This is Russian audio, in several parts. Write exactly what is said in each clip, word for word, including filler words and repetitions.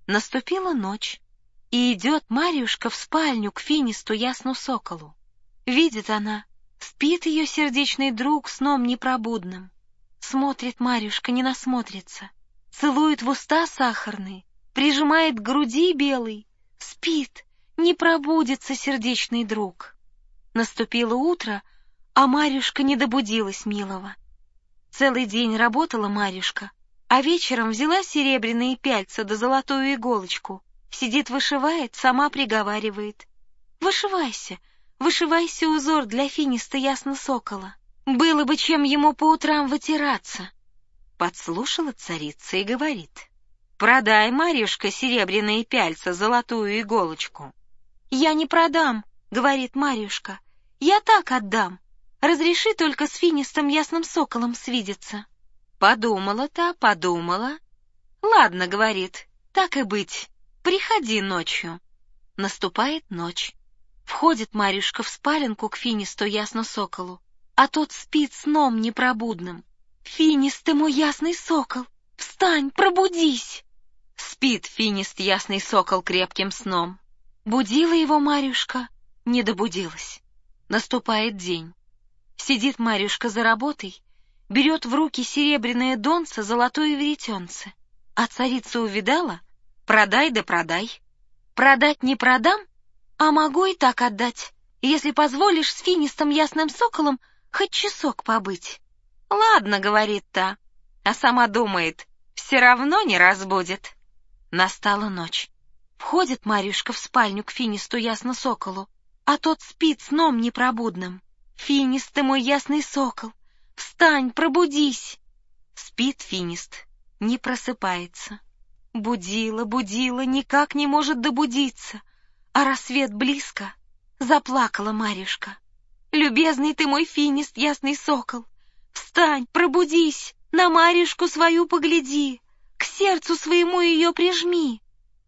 Наступила ночь, и идет Марьюшка в спальню к Финисту ясну соколу. Видит она, спит ее сердечный друг сном непробудным. Смотрит Марьюшка, не насмотрится, целует в уста сахарные, прижимает к груди белой, спит, не пробудится сердечный друг. Наступило утро, а Марьюшка не добудилась милого. Целый день работала Марьюшка, а вечером взяла серебряные пяльца да золотую иголочку, сидит вышивает, сама приговаривает: «Вышивайся, вышивайся узор для Финиста ясно сокола. Было бы чем ему по утрам вытираться». Подслушала царица и говорит: «Продай, Марьюшка, серебряные пяльца, золотую иголочку». «Я не продам», — говорит Марьюшка, — «я так отдам. Разреши только с Финистом ясным соколом свидеться». Подумала-то, подумала. «Ладно, — говорит, — так и быть, приходи ночью». Наступает ночь. Входит Марьюшка в спаленку к Финисту ясно соколу, а тот спит сном непробудным. «Финист ты мой ясный сокол, встань, пробудись!» Спит Финист ясный сокол крепким сном. Будила его Марьюшка, не добудилась. Наступает день. Сидит Марьюшка за работой, берет в руки серебряное донце, золотое веретенце. А царица увидала: продай да продай. Продать не продам, а могу и так отдать, если позволишь с Финистом ясным соколом хоть часок побыть. «Ладно, — говорит та, а сама думает, все равно не разбудит». Настала ночь. Входит Марьюшка в спальню к Финисту ясно соколу, а тот спит сном непробудным. «Финист ты мой ясный сокол, встань, пробудись!» Спит Финист, не просыпается. Будила, будила, никак не может добудиться, а рассвет близко. Заплакала Марьюшка. «Любезный ты мой Финист, ясный сокол, встань, пробудись, на Марьюшку свою погляди, к сердцу своему ее прижми».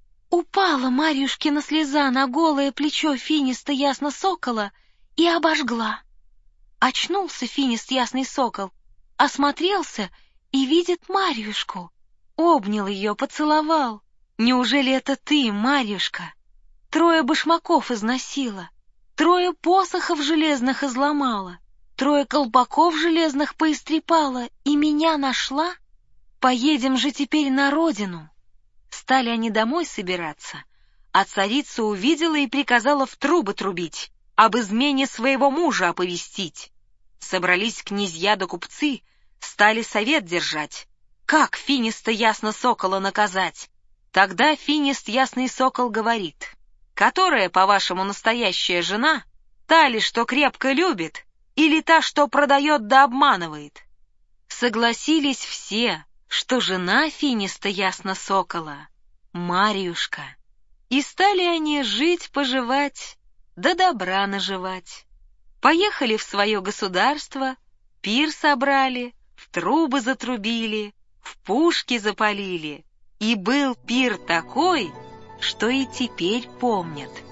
Упала Марьюшкина слеза на голое плечо Финиста ясно сокола и обожгла. Очнулся Финист ясный сокол, осмотрелся и видит Марьюшку. Обнял ее, поцеловал. «Неужели это ты, Марьюшка? Трое башмаков износила, трое посохов железных изломала, трое колпаков железных поистрепала и меня нашла? Поедем же теперь на родину». Стали они домой собираться, а царица увидела и приказала в трубы трубить, об измене своего мужа оповестить. Собрались князья да купцы, стали совет держать, как Финиста ясно сокола наказать. Тогда Финист ясный сокол говорит: «Которая, по-вашему, настоящая жена? Та ли, что крепко любит, или та, что продает да обманывает?» Согласились все, что жена Финиста ясно сокола — Марьюшка. И стали они жить-поживать, да добра наживать. Поехали в свое государство, пир собрали, в трубы затрубили, в пушки запалили. И был пир такой, что и теперь помнят.